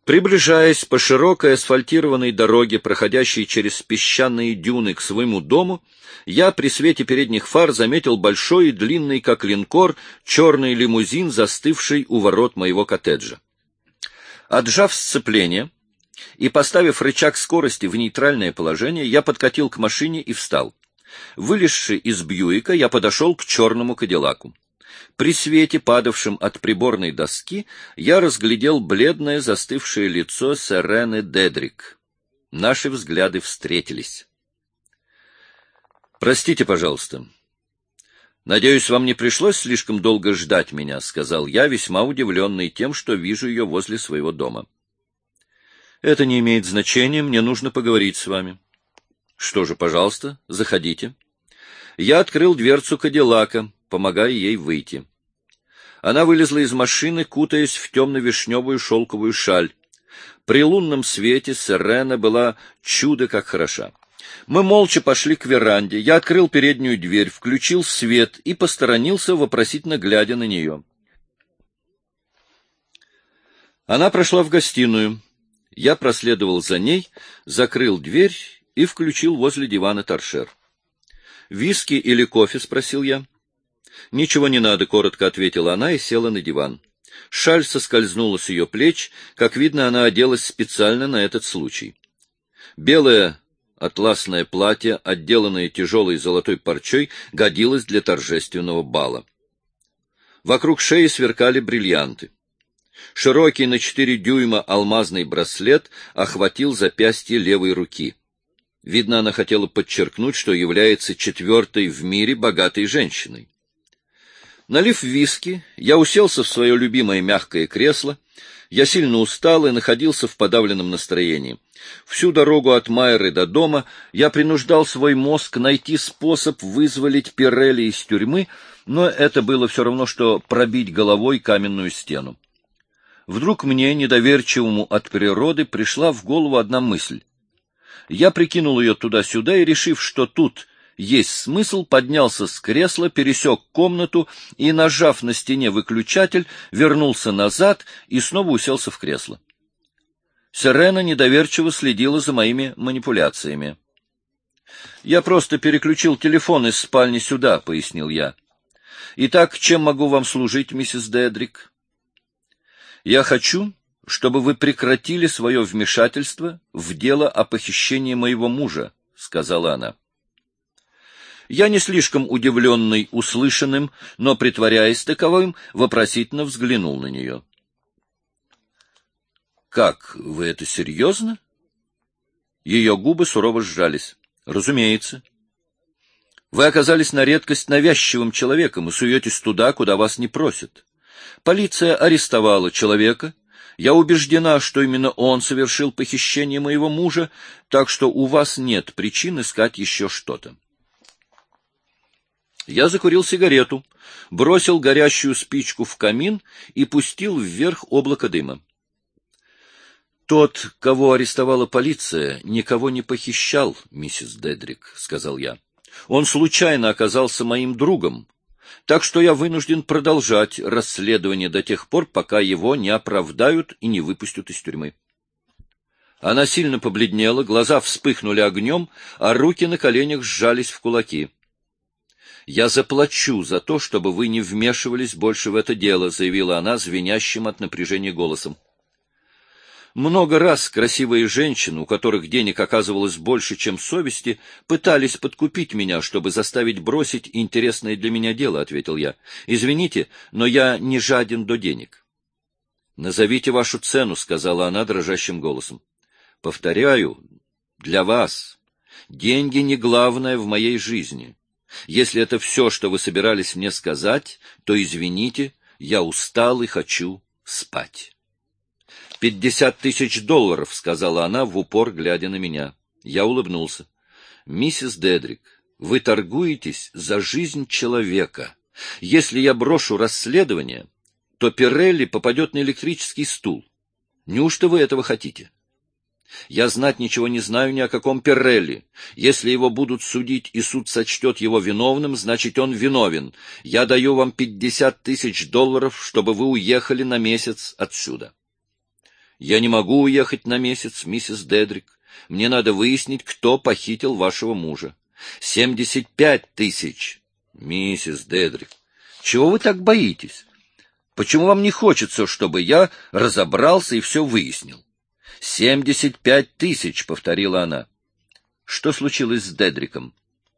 Приближаясь по широкой асфальтированной дороге, проходящей через песчаные дюны к своему дому, я при свете передних фар заметил большой и длинный, как линкор, черный лимузин, застывший у ворот моего коттеджа. Отжав сцепление и поставив рычаг скорости в нейтральное положение, я подкатил к машине и встал. Вылезши из Бьюика, я подошел к черному кадиллаку. При свете, падавшем от приборной доски, я разглядел бледное застывшее лицо Сирены Дедрик. Наши взгляды встретились. «Простите, пожалуйста. Надеюсь, вам не пришлось слишком долго ждать меня», — сказал я, весьма удивленный тем, что вижу ее возле своего дома. «Это не имеет значения, мне нужно поговорить с вами». «Что же, пожалуйста, заходите». Я открыл дверцу кадиллака, помогая ей выйти. Она вылезла из машины, кутаясь в темно-вишневую шелковую шаль. При лунном свете Сирена была чудо как хороша. Мы молча пошли к веранде. Я открыл переднюю дверь, включил свет и посторонился, вопросительно глядя на нее. Она прошла в гостиную. Я проследовал за ней, закрыл дверь и включил возле дивана торшер. «Виски или кофе?» — спросил я. «Ничего не надо», — коротко ответила она и села на диван. Шаль соскользнула с ее плеч, как видно, она оделась специально на этот случай. Белое атласное платье, отделанное тяжелой золотой парчой, годилось для торжественного бала. Вокруг шеи сверкали бриллианты. Широкий на 4 дюйма алмазный браслет охватил запястье левой руки. Видно, она хотела подчеркнуть, что является 4-й в мире богатой женщиной. Налив виски, я уселся в свое любимое мягкое кресло. Я сильно устал и находился в подавленном настроении. Всю дорогу от Майеры до дома я принуждал свой мозг найти способ вызволить Пирелли из тюрьмы, но это было все равно, что пробить головой каменную стену. Вдруг мне, недоверчивому от природы, пришла в голову одна мысль. Я прикинул ее туда-сюда и, решив, что тут есть смысл, поднялся с кресла, пересек комнату и, нажав на стене выключатель, вернулся назад и снова уселся в кресло. Сирена недоверчиво следила за моими манипуляциями. «Я просто переключил телефон из спальни сюда», — пояснил я. «Итак, чем могу вам служить, миссис Дедрик?» «Я хочу, чтобы вы прекратили свое вмешательство в дело о похищении моего мужа», — сказала она. Я, не слишком удивленный услышанным, но, притворяясь таковым, вопросительно взглянул на нее. «Как, вы это серьезно?» Ее губы сурово сжались. «Разумеется. Вы оказались на редкость навязчивым человеком и суетесь туда, куда вас не просят. Полиция арестовала человека. Я убеждена, что именно он совершил похищение моего мужа, так что у вас нет причин искать еще что-то». Я закурил сигарету, бросил горящую спичку в камин и пустил вверх облако дыма. «Тот, кого арестовала полиция, никого не похищал, миссис Дедрик», — сказал я. «Он случайно оказался моим другом, так что я вынужден продолжать расследование до тех пор, пока его не оправдают и не выпустят из тюрьмы». Она сильно побледнела, глаза вспыхнули огнем, а руки на коленях сжались в кулаки. «Я заплачу за то, чтобы вы не вмешивались больше в это дело», — заявила она звенящим от напряжения голосом. Много раз красивые женщины, у которых денег оказывалось больше, чем совести, пытались подкупить меня, чтобы заставить бросить интересное для меня дело, — ответил я. «Извините, но я не жаден до денег». «Назовите вашу цену», — сказала она дрожащим голосом. «Повторяю, для вас. Деньги не главное в моей жизни. Если это все, что вы собирались мне сказать, то, извините, я устал и хочу спать». $50 000, — сказала она, в упор глядя на меня. Я улыбнулся. «Миссис Дедрик, вы торгуетесь за жизнь человека. Если я брошу расследование, то Пирелли попадет на электрический стул. Неужто вы этого хотите? Я знать ничего не знаю ни о каком Пирелли. Если его будут судить и суд сочтет его виновным, значит, он виновен. Я даю вам $50 000, чтобы вы уехали на месяц отсюда». Я не могу уехать на месяц, миссис Дедрик. Мне надо выяснить, кто похитил вашего мужа. 75 тысяч. Миссис Дедрик, чего вы так боитесь? Почему вам не хочется, чтобы я разобрался и все выяснил? 75 тысяч, повторила она. Что случилось с Дедриком?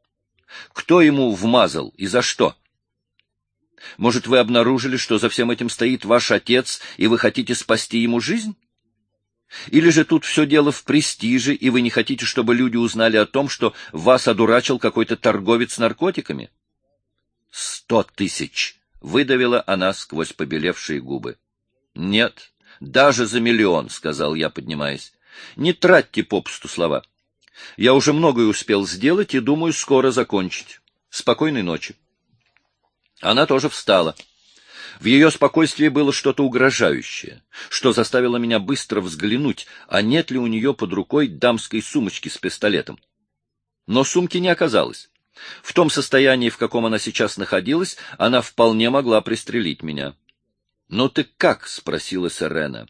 Кто ему вмазал и за что? Может, вы обнаружили, что за всем этим стоит ваш отец, и вы хотите спасти ему жизнь? Или же тут все дело в престиже, и вы не хотите, чтобы люди узнали о том, что вас одурачил какой-то торговец наркотиками? 100 тысяч, выдавила она сквозь побелевшие губы. Нет, даже за 1 миллион, сказал я, поднимаясь. Не тратьте попусту слова. Я уже многое успел сделать и думаю скоро закончить. Спокойной ночи. Она тоже встала. В ее спокойствии было что-то угрожающее, что заставило меня быстро взглянуть, а нет ли у нее под рукой дамской сумочки с пистолетом. Но сумки не оказалось. В том состоянии, в каком она сейчас находилась, она вполне могла пристрелить меня. — Ну ты как? — спросила Серена.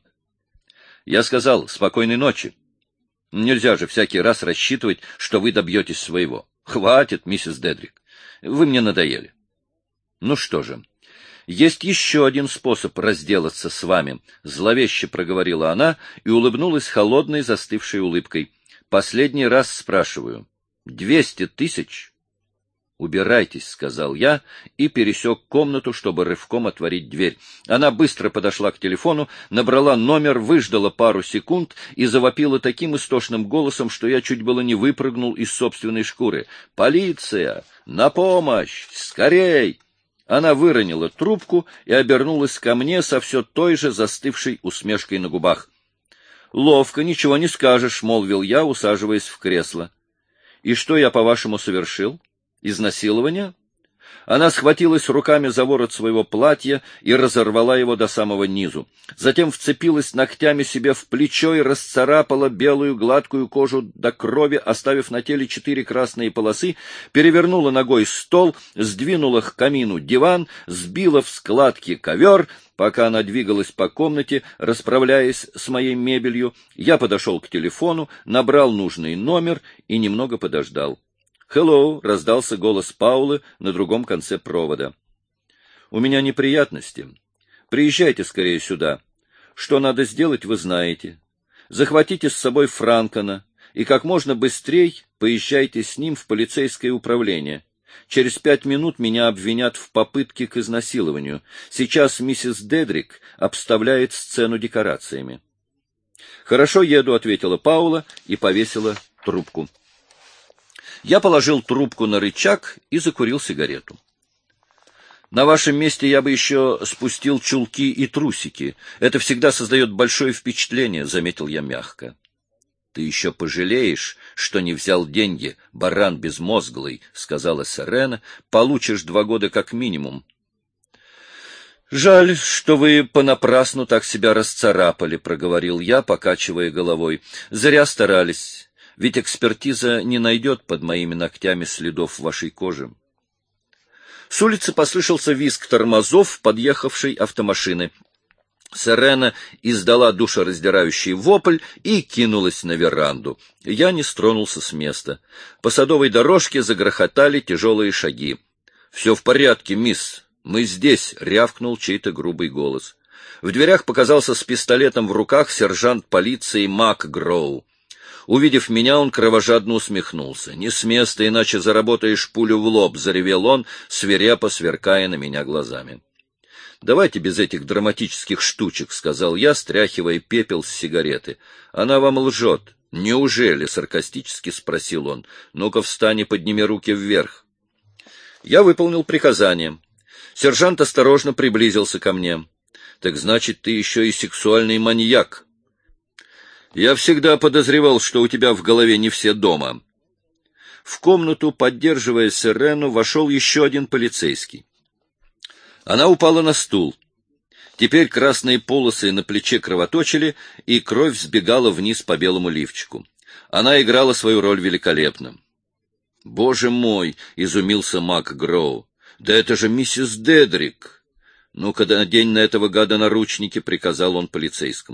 Я сказал: спокойной ночи. Нельзя же всякий раз рассчитывать, что вы добьетесь своего. Хватит, миссис Дедрик. Вы мне надоели. Ну что же, есть еще один способ разделаться с вами, зловеще проговорила она и улыбнулась холодной застывшей улыбкой. Последний раз спрашиваю. 200 тысяч? «Убирайтесь», — сказал я и пересек комнату, чтобы рывком отворить дверь. Она быстро подошла к телефону, набрала номер, выждала пару секунд и завопила таким истошным голосом, что я чуть было не выпрыгнул из собственной шкуры. «Полиция! На помощь! Скорей!» Она выронила трубку и обернулась ко мне со все той же застывшей усмешкой на губах. «Ловко, ничего не скажешь», — молвил я, усаживаясь в кресло. «И что я, по-вашему, совершил? Изнасилование?» Она схватилась руками за ворот своего платья и разорвала его до самого низу. Затем вцепилась ногтями себе в плечо и расцарапала белую гладкую кожу до крови, оставив на теле 4 красные полосы, перевернула ногой стол, сдвинула к камину диван, сбила в складки ковер. Пока она двигалась по комнате, расправляясь с моей мебелью, я подошел к телефону, набрал нужный номер и немного подождал. «Hello!» — раздался голос Паулы на другом конце провода. «У меня неприятности. Приезжайте скорее сюда. Что надо сделать, вы знаете. Захватите с собой Франкона и как можно быстрее поезжайте с ним в полицейское управление. Через 5 минут меня обвинят в попытке к изнасилованию. Сейчас миссис Дедрик обставляет сцену декорациями». «Хорошо, еду», — ответила Паула и повесила трубку. Я положил трубку на рычаг и закурил сигарету. На вашем месте я бы еще спустил чулки и трусики. Это всегда создает большое впечатление, — заметил я мягко. Ты еще пожалеешь, что не взял деньги, баран безмозглый, — сказала Серена. Получишь 2 года как минимум. Жаль, что вы понапрасну так себя расцарапали, — проговорил я, покачивая головой. Зря старались. Ведь экспертиза не найдет под моими ногтями следов вашей кожи. С улицы послышался визг тормозов подъехавшей автомашины. Серена издала душераздирающий вопль и кинулась на веранду. Я не стронулся с места. По садовой дорожке загрохотали тяжелые шаги. — Все в порядке, мисс. Мы здесь, — рявкнул чей-то грубый голос. В дверях показался с пистолетом в руках сержант полиции Мак Гроу. Увидев меня, он кровожадно усмехнулся. «Не с места, иначе заработаешь пулю в лоб», — заревел он, свирепо сверкая на меня глазами. «Давайте без этих драматических штучек», — сказал я, стряхивая пепел с сигареты. «Она вам лжет». «Неужели?» — саркастически спросил он. «Ну-ка встань и подними руки вверх». Я выполнил приказание. Сержант осторожно приблизился ко мне. «Так значит, ты еще и сексуальный маньяк». Я всегда подозревал, что у тебя в голове не все дома. В комнату, поддерживая Серену, вошел еще один полицейский. Она упала на стул. Теперь красные полосы на плече кровоточили, и кровь сбегала вниз по белому лифчику. Она играла свою роль великолепно. «Боже мой!» — изумился Мак Гроу. «Да это же миссис Дедрик!» «Ну-ка, надень на этого гада наручники», — приказал он полицейскому.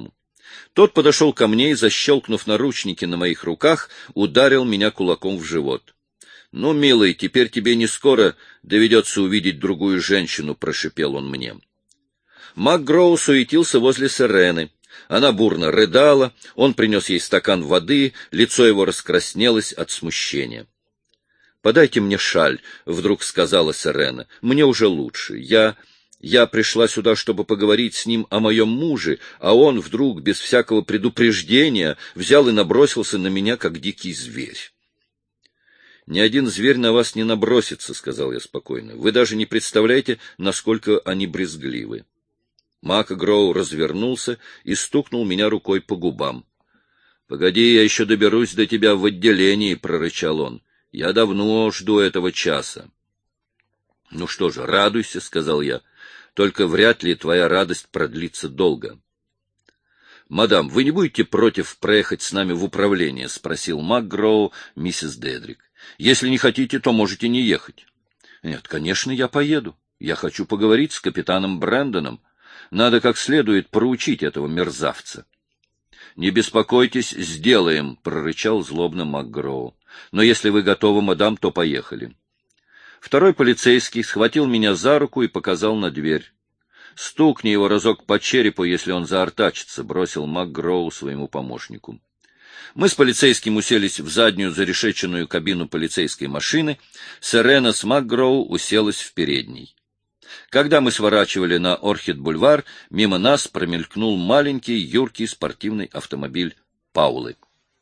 Тот подошел ко мне и, защелкнув наручники на моих руках, ударил меня кулаком в живот. — Ну, милый, теперь тебе не скоро доведется увидеть другую женщину, — прошипел он мне. МакГроу суетился возле Сирены. Она бурно рыдала, он принес ей стакан воды, лицо его раскраснелось от смущения. — Подайте мне шаль, — вдруг сказала Сирена. — Мне уже лучше. Я пришла сюда, чтобы поговорить с ним о моем муже, а он вдруг, без всякого предупреждения, взял и набросился на меня, как дикий зверь. — Ни один зверь на вас не набросится, — сказал я спокойно. — Вы даже не представляете, насколько они брезгливы. МакГроу развернулся и стукнул меня рукой по губам. — Погоди, я еще доберусь до тебя в отделении, — прорычал он. — Я давно жду этого часа. — Ну что же, радуйся, — сказал я. — Только вряд ли твоя радость продлится долго. — Мадам, вы не будете против проехать с нами в управление? — спросил МакГроу миссис Дедрик. — Если не хотите, то можете не ехать. — Нет, конечно, я поеду. Я хочу поговорить с капитаном Брэндоном. Надо как следует проучить этого мерзавца. — Не беспокойтесь, сделаем, — прорычал злобно МакГроу. — Но если вы готовы, мадам, то поехали. Второй полицейский схватил меня за руку и показал на дверь. — Стукни его разок по черепу, если он заортачится, — бросил МакГроу своему помощнику. Мы с полицейским уселись в заднюю зарешеченную кабину полицейской машины. Сирена с МакГроу уселась в передней. Когда мы сворачивали на Орхид-бульвар, мимо нас промелькнул маленький, юркий спортивный автомобиль Паулы.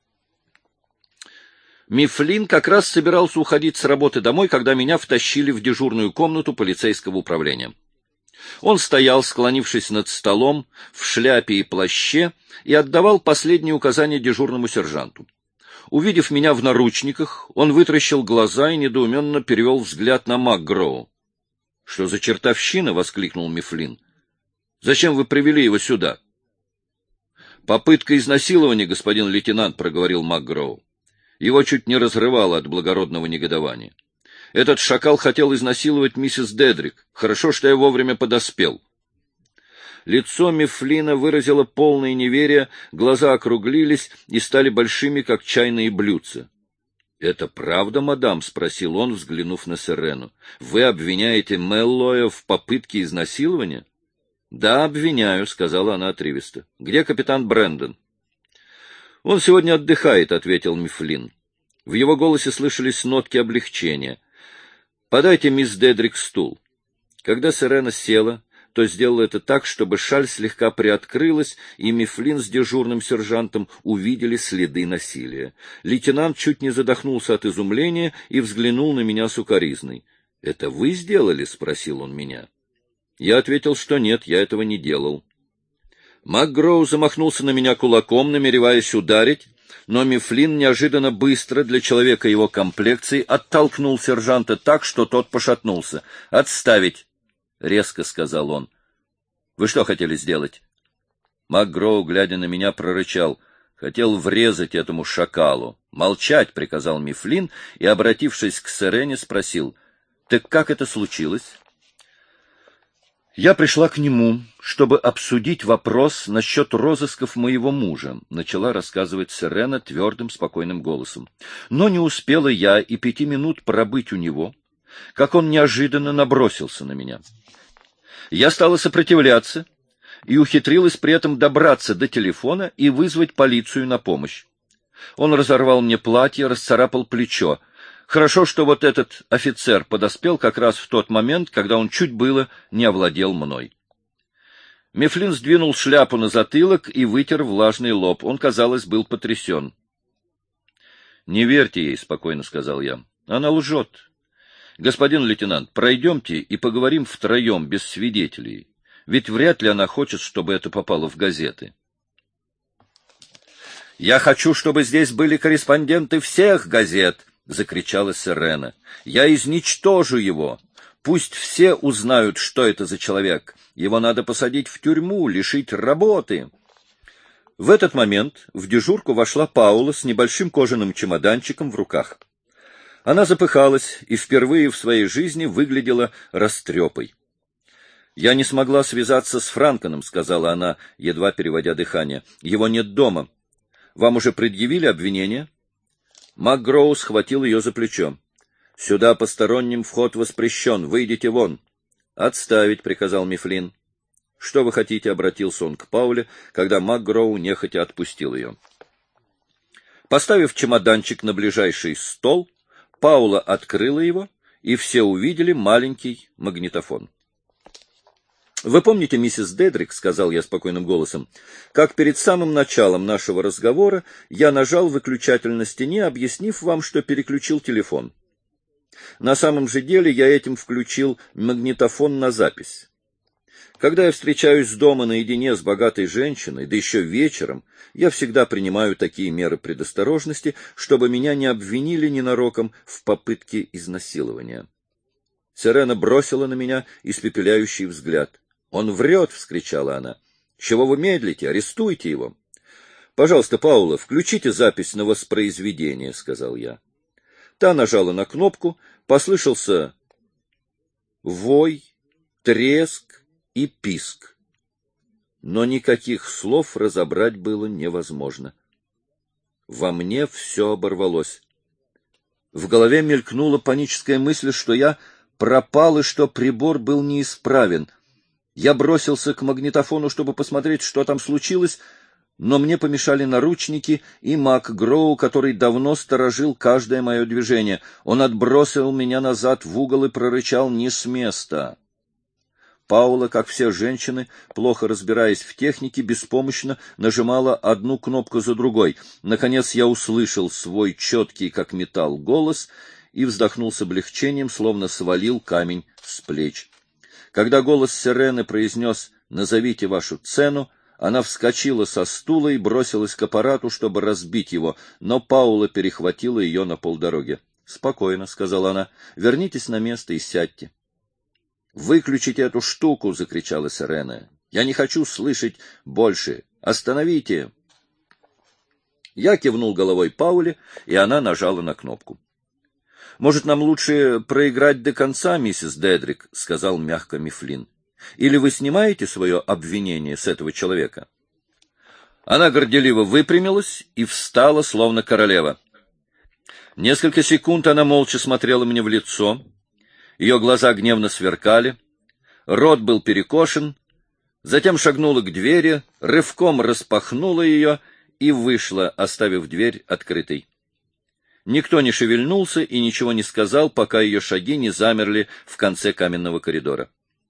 Мифлин как раз собирался уходить с работы домой, когда меня втащили в дежурную комнату полицейского управления. Он стоял, склонившись над столом, в шляпе и плаще, и отдавал последние указания дежурному сержанту. Увидев меня в наручниках, он вытаращил глаза и недоуменно перевел взгляд на МакГроу. — Что за чертовщина? — воскликнул Мифлин. — Зачем вы привели его сюда? — Попытка изнасилования, господин лейтенант, — проговорил МакГроу. Его чуть не разрывало от благородного негодования. Этот шакал хотел изнасиловать миссис Дедрик. Хорошо, что я вовремя подоспел. Лицо Мифлина выразило полное неверие, глаза округлились и стали большими, как чайные блюдца. — Это правда, мадам? — спросил он, взглянув на Сирену. — Вы обвиняете Мэллоя в попытке изнасилования? — Да, обвиняю, — сказала она отрывисто. — Где капитан Брэндон? — Он сегодня отдыхает, — ответил Мифлин. В его голосе слышались нотки облегчения. — Подайте мисс Дедрик стул. Когда Сирена села, то сделала это так, чтобы шаль слегка приоткрылась, и Мифлин с дежурным сержантом увидели следы насилия. Лейтенант чуть не задохнулся от изумления и взглянул на меня с укоризной. — Это вы сделали? — спросил он меня. Я ответил, что нет, я этого не делал. МакГроу замахнулся на меня кулаком, намереваясь ударить, но Мифлин неожиданно быстро для человека его комплекции оттолкнул сержанта так, что тот пошатнулся. — Отставить! — резко сказал он. — Вы что хотели сделать? МакГроу, глядя на меня, прорычал. Хотел врезать этому шакалу. — Молчать! — приказал Мифлин и, обратившись к Сирене, спросил. — Так как это случилось? Я пришла к нему, чтобы обсудить вопрос насчет розысков моего мужа, начала рассказывать Сирена твердым, спокойным голосом. Но не успела я и 5 минут пробыть у него, как он неожиданно набросился на меня. Я стала сопротивляться и ухитрилась при этом добраться до телефона и вызвать полицию на помощь. Он разорвал мне платье, расцарапал плечо. Хорошо, что вот этот офицер подоспел как раз в тот момент, когда он чуть было не овладел мной. Мифлин сдвинул шляпу на затылок и вытер влажный лоб. Он, казалось, был потрясен. — Не верьте ей, — спокойно сказал я. — Она лжет. Господин лейтенант, пройдемте и поговорим втроем, без свидетелей. Ведь вряд ли она хочет, чтобы это попало в газеты. — Я хочу, чтобы здесь были корреспонденты всех газет, — закричала Сирена. — Я изничтожу его. Пусть все узнают, что это за человек. Его надо посадить в тюрьму, лишить работы. В этот момент в дежурку вошла Паула с небольшим кожаным чемоданчиком в руках. Она запыхалась и впервые в своей жизни выглядела растрепой. «Я не смогла связаться с Франконом», — сказала она, едва переводя дыхание. «Его нет дома. Вам уже предъявили обвинение?» МакГроу схватил ее за плечо. «Сюда посторонним вход воспрещен. Выйдите вон». «Отставить», — приказал Мифлин. «Что вы хотите?» — обратился он к Пауле, когда МакГроу нехотя отпустил ее. Поставив чемоданчик на ближайший стол, Паула открыла его, и все увидели маленький магнитофон. «Вы помните, миссис Дедрик, — сказал я спокойным голосом, — как перед самым началом нашего разговора я нажал выключатель на стене, объяснив вам, что переключил телефон. На самом же деле я этим включил магнитофон на запись. Когда я встречаюсь дома наедине с богатой женщиной, да еще вечером, я всегда принимаю такие меры предосторожности, чтобы меня не обвинили ненароком в попытке изнасилования». Сирена бросила на меня испепеляющий взгляд. «Он врет!» — вскричала она. «Чего вы медлите? Арестуйте его!» «Пожалуйста, Паула, включите запись на воспроизведение», — сказал я. Та нажала на кнопку, послышался вой, треск и писк. Но никаких слов разобрать было невозможно. Во мне все оборвалось. В голове мелькнула паническая мысль, что я пропал и что прибор был неисправен. Я бросился к магнитофону, чтобы посмотреть, что там случилось, но мне помешали наручники и МакГроу, который давно сторожил каждое мое движение. Он отбросил меня назад в угол и прорычал: «Не с места!» Паула, как все женщины, плохо разбираясь в технике, беспомощно нажимала одну кнопку за другой. Наконец я услышал свой четкий, как металл, голос и вздохнул с облегчением, словно свалил камень с плеч. Когда голос Сирены произнес «Назовите вашу цену», она вскочила со стула и бросилась к аппарату, чтобы разбить его, но Паула перехватила ее на полдороги. «Спокойно», — сказала она, — «вернитесь на место и сядьте». «Выключите эту штуку!» — закричала Сирена. «Я не хочу слышать больше! Остановите!» Я кивнул головой Пауле, и она нажала на кнопку. «Может, нам лучше проиграть до конца, миссис Дедрик?» — сказал мягко Мифлин. «Или вы снимаете свое обвинение с этого человека?» Она горделиво выпрямилась и встала, словно королева. Несколько секунд она молча смотрела мне в лицо. Ее глаза гневно сверкали, рот был перекошен, затем шагнула к двери, рывком распахнула ее и вышла, оставив дверь открытой. Никто не шевельнулся и ничего не сказал, пока ее шаги не замерли в конце каменного коридора.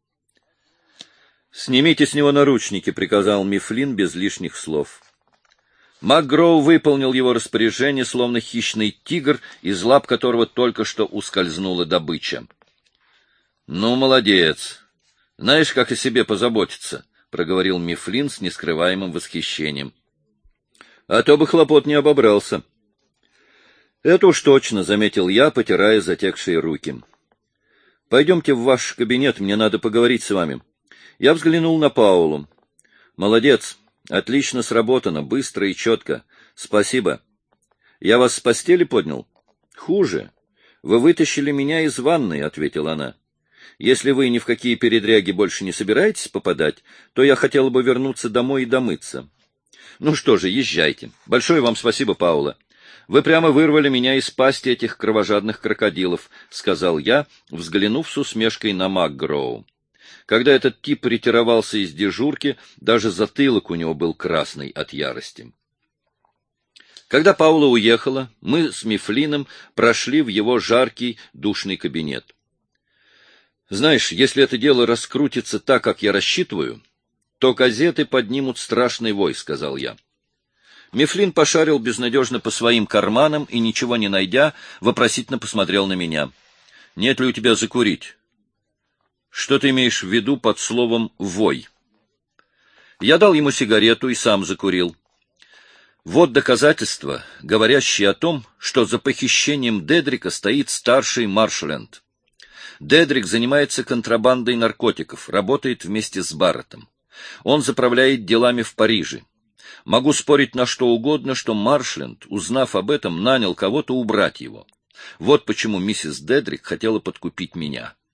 «Снимите с него наручники», — приказал Мифлин без лишних слов. МакГроу выполнил его распоряжение, словно хищный тигр, из лап которого только что ускользнула добыча. «Ну, молодец! Знаешь, как о себе позаботиться», — проговорил Мифлин с нескрываемым восхищением. «А то бы хлопот не обобрался». «Это уж точно», — заметил я, потирая затекшие руки. «Пойдемте в ваш кабинет, мне надо поговорить с вами». Я взглянул на Паулу. «Молодец, отлично сработано, быстро и четко. Спасибо. Я вас с постели поднял?» «Хуже. Вы вытащили меня из ванной», — ответила она. «Если вы ни в какие передряги больше не собираетесь попадать, то я хотела бы вернуться домой и домыться». «Ну что же, езжайте. Большое вам спасибо, Паула. Вы прямо вырвали меня из пасти этих кровожадных крокодилов», — сказал я, взглянув с усмешкой на МакГроу. Когда этот тип ретировался из дежурки, даже затылок у него был красный от ярости. Когда Паула уехала, мы с Мифлином прошли в его жаркий, душный кабинет. «Знаешь, если это дело раскрутится так, как я рассчитываю, то газеты поднимут страшный вой», — сказал я. Мифлин пошарил безнадежно по своим карманам и, ничего не найдя, вопросительно посмотрел на меня. «Нет ли у тебя закурить?» «Что ты имеешь в виду под словом «вой»?» Я дал ему сигарету и сам закурил. Вот доказательства, говорящие о том, что за похищением Дедрика стоит старший Маршленд. Дедрик занимается контрабандой наркотиков, работает вместе с Барреттом. Он заправляет делами в Париже. Могу спорить на что угодно, что Маршленд, узнав об этом, нанял кого-то убрать его. Вот почему миссис Дедрик хотела подкупить меня.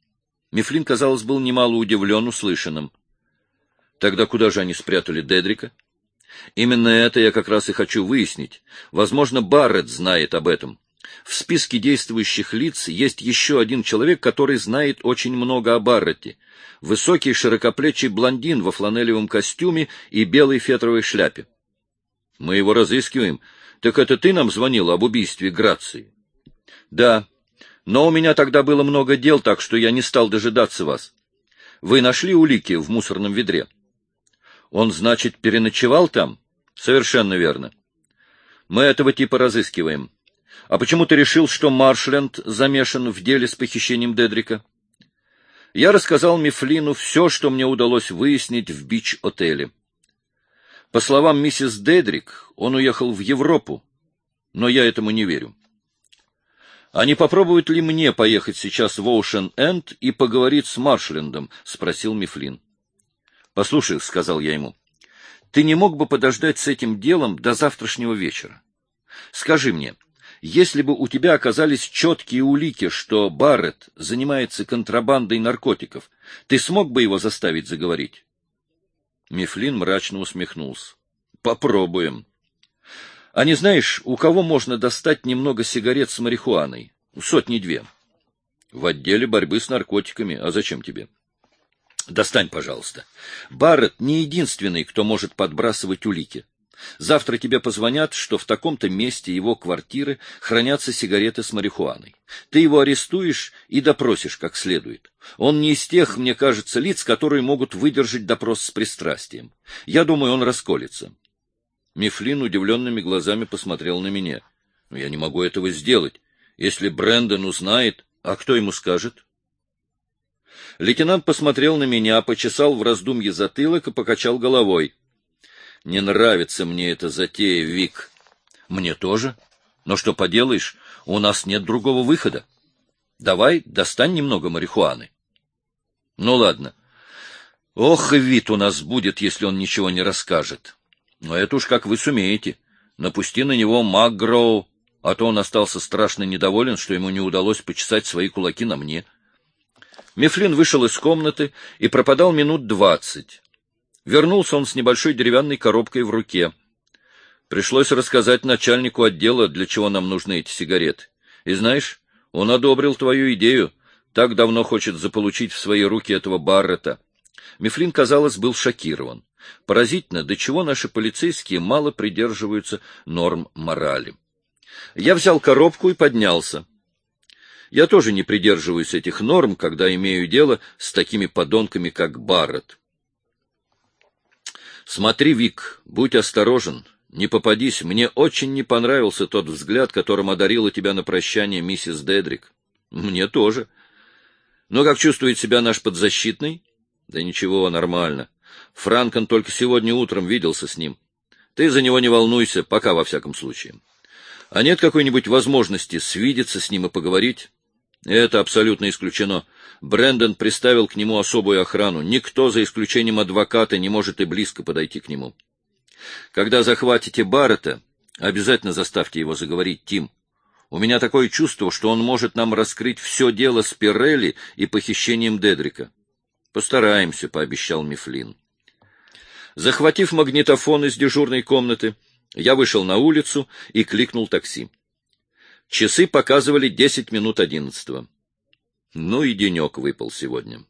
Мифлин, казалось, был немало удивлен услышанным. Тогда куда же они спрятали Дедрика? Именно это я как раз и хочу выяснить. Возможно, Барретт знает об этом. В списке действующих лиц есть еще один человек, который знает очень много о Барретте. Высокий широкоплечий блондин во фланелевом костюме и белой фетровой шляпе. Мы его разыскиваем. Так это ты нам звонил об убийстве Грации? Да, но у меня тогда было много дел, так что я не стал дожидаться вас. Вы нашли улики в мусорном ведре? Он, значит, переночевал там? Совершенно верно. Мы этого типа разыскиваем. А почему ты решил, что Маршленд замешан в деле с похищением Дедрика? Я рассказал Мифлину все, что мне удалось выяснить в бич-отеле. По словам миссис Дедрик, он уехал в Европу, но я этому не верю. А не попробует ли мне поехать сейчас в Оушен-Энд и поговорить с Маршлендом? — спросил Мифлин. — Послушай, — сказал я ему, — ты не мог бы подождать с этим делом до завтрашнего вечера? Скажи мне, если бы у тебя оказались четкие улики, что Барретт занимается контрабандой наркотиков, ты смог бы его заставить заговорить? Мифлин мрачно усмехнулся. — Попробуем. — А не знаешь, у кого можно достать немного сигарет с марихуаной? 100-2. — В отделе борьбы с наркотиками. А зачем тебе? — Достань, пожалуйста. Барретт не единственный, кто может подбрасывать улики. Завтра тебе позвонят, что в таком-то месте его квартиры хранятся сигареты с марихуаной. Ты его арестуешь и допросишь как следует. Он не из тех, мне кажется, лиц, которые могут выдержать допрос с пристрастием. Я думаю, он расколется. Мифлин удивленными глазами посмотрел на меня. — Я не могу этого сделать. Если Брэндон узнает, а кто ему скажет? Лейтенант посмотрел на меня, почесал в раздумье затылок и покачал головой. — Не нравится мне эта затея, Вик. — Мне тоже. Но что поделаешь, у нас нет другого выхода. Давай достань немного марихуаны. — Ну, ладно. Ох, и вид у нас будет, если он ничего не расскажет. Но это уж как вы сумеете. Напусти на него МакГроу, а то он остался страшно недоволен, что ему не удалось почесать свои кулаки на мне. Мифлин вышел из комнаты и пропадал минут 20. Вернулся он с небольшой деревянной коробкой в руке. Пришлось рассказать начальнику отдела, для чего нам нужны эти сигареты. И знаешь, он одобрил твою идею, так давно хочет заполучить в свои руки этого Барретта. Мифлин, казалось, был шокирован. Поразительно, до чего наши полицейские мало придерживаются норм морали. Я взял коробку и поднялся. Я тоже не придерживаюсь этих норм, когда имею дело с такими подонками, как Барретт. Смотри, Вик, будь осторожен, не попадись. Мне очень не понравился тот взгляд, которым одарила тебя на прощание миссис Дедрик. Мне тоже. Но как чувствует себя наш подзащитный? Да ничего, нормально. Франкон только сегодня утром виделся с ним. Ты за него не волнуйся, пока во всяком случае. А нет какой-нибудь возможности свидеться с ним и поговорить? Это абсолютно исключено. Брэндон приставил к нему особую охрану. Никто, за исключением адвоката, не может и близко подойти к нему. Когда захватите Барретта, обязательно заставьте его заговорить, Тим. У меня такое чувство, что он может нам раскрыть все дело с Пирелли и похищением Дедрика. Постараемся, — пообещал Мифлин. Захватив магнитофон из дежурной комнаты, я вышел на улицу и кликнул такси. Часы показывали 10 минут 11. Ну и денек выпал сегодня.